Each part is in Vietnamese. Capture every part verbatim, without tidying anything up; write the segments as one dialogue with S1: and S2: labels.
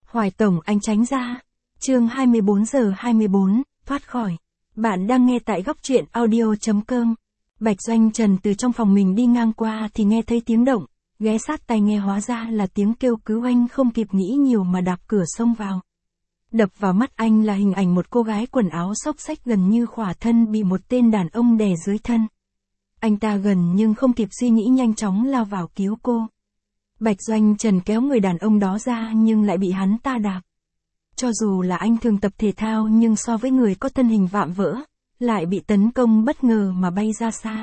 S1: Hoài Tổng anh tránh ra. Chương hai mươi bốn giờ hai mươi bốn, thoát khỏi. Bạn đang nghe tại góc truyện audio chấm com. Bạch Doanh Trần từ trong phòng mình đi ngang qua thì nghe thấy tiếng động, ghé sát tai nghe hóa ra là tiếng kêu cứu anh, không kịp nghĩ nhiều mà đạp cửa xông vào. Đập vào mắt anh là hình ảnh một cô gái quần áo xốc xách gần như khỏa thân bị một tên đàn ông đè dưới thân. Anh ta gần nhưng không kịp suy nghĩ nhanh chóng lao vào cứu cô. Bạch Doanh Trần kéo người đàn ông đó ra nhưng lại bị hắn ta đạp. Cho dù là anh thường tập thể thao nhưng so với người có thân hình vạm vỡ, lại bị tấn công bất ngờ mà bay ra xa.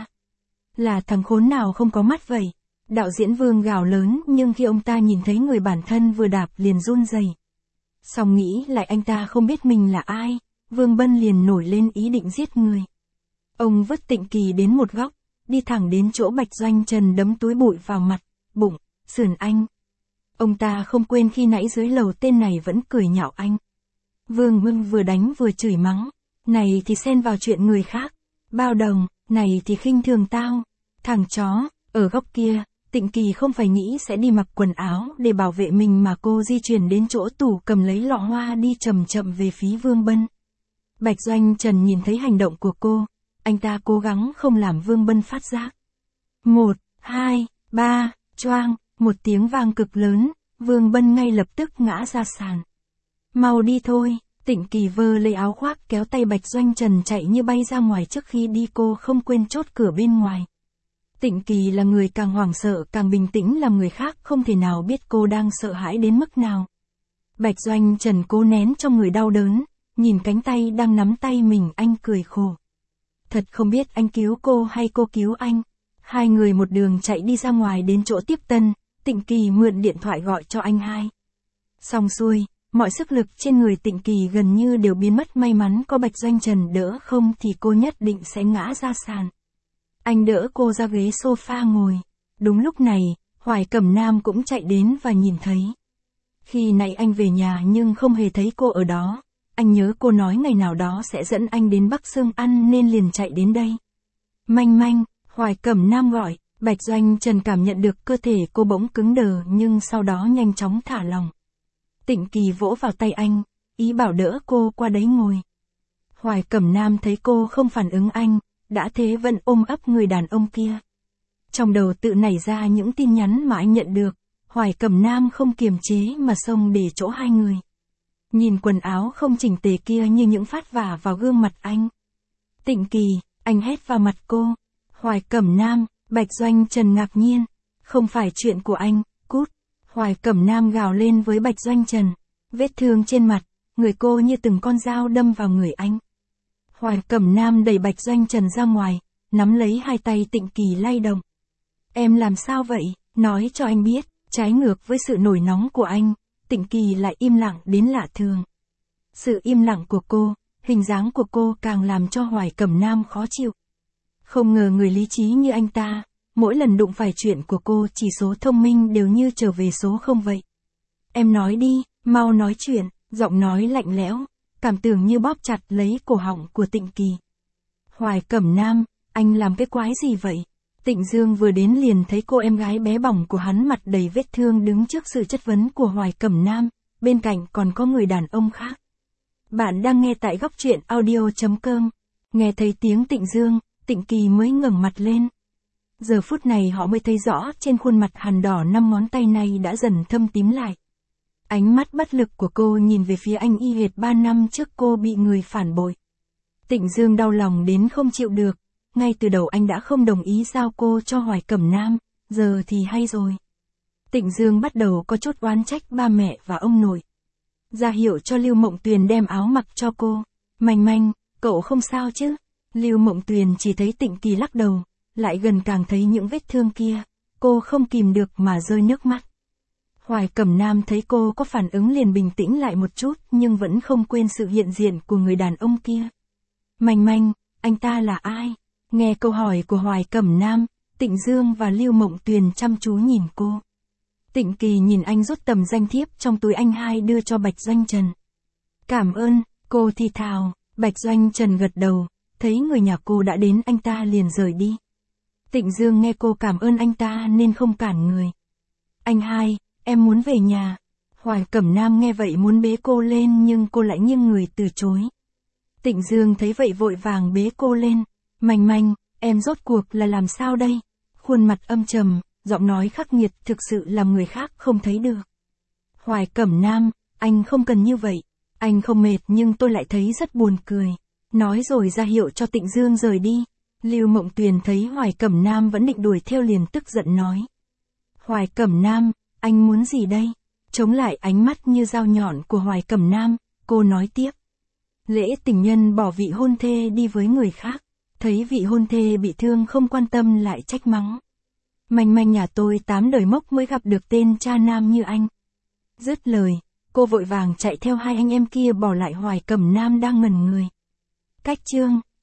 S1: Là thằng khốn nào không có mắt vậy? Đạo diễn Vương gào lớn, nhưng khi ông ta nhìn thấy người bản thân vừa đạp liền run rẩy. Xong nghĩ lại anh ta không biết mình là ai, Vương Bân liền nổi lên ý định giết người. Ông vứt Tịnh Kỳ đến một góc, đi thẳng đến chỗ Bạch Doanh Trần đấm túi bụi vào mặt, bụng, sườn anh. Ông ta không quên khi nãy dưới lầu tên này vẫn cười nhạo anh. Vương Bân vừa đánh vừa chửi mắng, này thì xen vào chuyện người khác, bao đồng, này thì khinh thường tao, thằng chó. Ở góc kia, Tịnh Kỳ không phải nghĩ sẽ đi mặc quần áo để bảo vệ mình mà cô di chuyển đến chỗ tủ cầm lấy lọ hoa đi chậm chậm về phía Vương Bân. Bạch Doanh Trần nhìn thấy hành động của cô, anh ta cố gắng không làm Vương Bân phát giác. Một, hai, ba, choang, một tiếng vang cực lớn, Vương Bân ngay lập tức ngã ra sàn. Mau đi thôi, Tịnh Kỳ vơ lấy áo khoác kéo tay Bạch Doanh Trần chạy như bay ra ngoài, trước khi đi cô không quên chốt cửa bên ngoài. Tịnh Kỳ là người càng hoảng sợ càng bình tĩnh, làm người khác không thể nào biết cô đang sợ hãi đến mức nào. Bạch Doanh Trần cố nén trong người đau đớn, nhìn cánh tay đang nắm tay mình, anh cười khổ. Thật không biết anh cứu cô hay cô cứu anh. Hai người một đường chạy đi ra ngoài đến chỗ tiếp tân, Tịnh Kỳ mượn điện thoại gọi cho anh hai. Xong xuôi, mọi sức lực trên người Tịnh Kỳ gần như đều biến mất, may mắn có Bạch Doanh Trần đỡ, không thì cô nhất định sẽ ngã ra sàn. Anh đỡ cô ra ghế sofa ngồi. Đúng lúc này, Hoài Cẩm Nam cũng chạy đến và nhìn thấy. Khi nãy anh về nhà nhưng không hề thấy cô ở đó. Anh nhớ cô nói ngày nào đó sẽ dẫn anh đến Bắc Sương ăn nên liền chạy đến đây. Manh Manh, Hoài Cẩm Nam gọi. Bạch Doanh Trần cảm nhận được cơ thể cô bỗng cứng đờ nhưng sau đó nhanh chóng thả lỏng. Tịnh Kỳ vỗ vào tay anh, ý bảo đỡ cô qua đấy ngồi. Hoài Cẩm Nam thấy cô không phản ứng anh, đã thế vẫn ôm ấp người đàn ông kia. Trong đầu tự nảy ra những tin nhắn mà anh nhận được, Hoài Cẩm Nam không kiềm chế mà xông để chỗ hai người. Nhìn quần áo không chỉnh tề kia như những phát vả vào gương mặt anh. Tịnh Kỳ, anh hét vào mặt cô. Hoài Cẩm Nam, Bạch Doanh Trần ngạc nhiên. Không phải chuyện của anh, cút. Hoài Cẩm Nam gào lên với Bạch Doanh Trần. Vết thương trên mặt, người cô như từng con dao đâm vào người anh. Hoài Cẩm Nam đẩy Bạch Doanh Trần ra ngoài, nắm lấy hai tay Tịnh Kỳ lay động. Em làm sao vậy, nói cho anh biết. Trái ngược với sự nổi nóng của anh, Tịnh Kỳ lại im lặng đến lạ thường. Sự im lặng của cô, hình dáng của cô càng làm cho Hoài Cẩm Nam khó chịu. Không ngờ người lý trí như anh ta, mỗi lần đụng phải chuyện của cô chỉ số thông minh đều như trở về số không vậy. Em nói đi, mau nói chuyện, giọng nói lạnh lẽo, cảm tưởng như bóp chặt lấy cổ họng của Tịnh Kỳ. Hoài Cẩm Nam, anh làm cái quái gì vậy? Tịnh Dương vừa đến liền thấy cô em gái bé bỏng của hắn mặt đầy vết thương đứng trước sự chất vấn của Hoài Cẩm Nam, bên cạnh còn có người đàn ông khác. Bạn đang nghe tại góc truyện audio chấm com. Nghe thấy tiếng Tịnh Dương, Tịnh Kỳ mới ngẩng mặt lên. Giờ phút này họ mới thấy rõ trên khuôn mặt hằn đỏ năm ngón tay này đã dần thâm tím lại. Ánh mắt bất lực của cô nhìn về phía anh y hệt ba năm trước cô bị người phản bội. Tịnh Dương đau lòng đến không chịu được. Ngay từ đầu anh đã không đồng ý giao cô cho Hoài Cẩm Nam, giờ thì hay rồi. Tịnh Dương bắt đầu có chút oán trách ba mẹ và ông nội. Ra hiệu cho Lưu Mộng Tuyền đem áo mặc cho cô. Manh Manh, cậu không sao chứ? Lưu Mộng Tuyền chỉ thấy Tịnh Kỳ lắc đầu, lại gần càng thấy những vết thương kia, cô không kìm được mà rơi nước mắt. Hoài Cẩm Nam thấy cô có phản ứng liền bình tĩnh lại một chút nhưng vẫn không quên sự hiện diện của người đàn ông kia. Manh Manh, anh ta là ai? Nghe câu hỏi của Hoài Cẩm Nam, Tịnh Dương và Lưu Mộng Tuyền chăm chú nhìn cô. Tịnh Kỳ nhìn anh rút tấm danh thiếp trong túi anh hai đưa cho Bạch Doanh Trần. Cảm ơn, cô thì thào. Bạch Doanh Trần gật đầu, thấy người nhà cô đã đến anh ta liền rời đi. Tịnh Dương nghe cô cảm ơn anh ta nên không cản người. Anh hai, em muốn về nhà. Hoài Cẩm Nam nghe vậy muốn bế cô lên nhưng cô lại nghiêng người từ chối. Tịnh Dương thấy vậy vội vàng bế cô lên. Manh Manh, em rốt cuộc là làm sao đây? Khuôn mặt âm trầm, giọng nói khắc nghiệt thực sự làm người khác không thấy được. Hoài Cẩm Nam, anh không cần như vậy. Anh không mệt nhưng tôi lại thấy rất buồn cười. Nói rồi ra hiệu cho Tịnh Dương rời đi. Lưu Mộng Tuyền thấy Hoài Cẩm Nam vẫn định đuổi theo liền tức giận nói. Hoài Cẩm Nam, anh muốn gì đây? Chống lại ánh mắt như dao nhọn của Hoài Cẩm Nam, cô nói tiếp. Lễ tình nhân bỏ vị hôn thê đi với người khác, thấy vị hôn thê bị thương không quan tâm lại trách mắng. Manh Manh nhà tôi tám đời mốc mới gặp được tên cha nam như anh. Dứt lời, cô vội vàng chạy theo hai anh em kia bỏ lại Hoài Cẩm Nam đang ngẩn người. Cách chương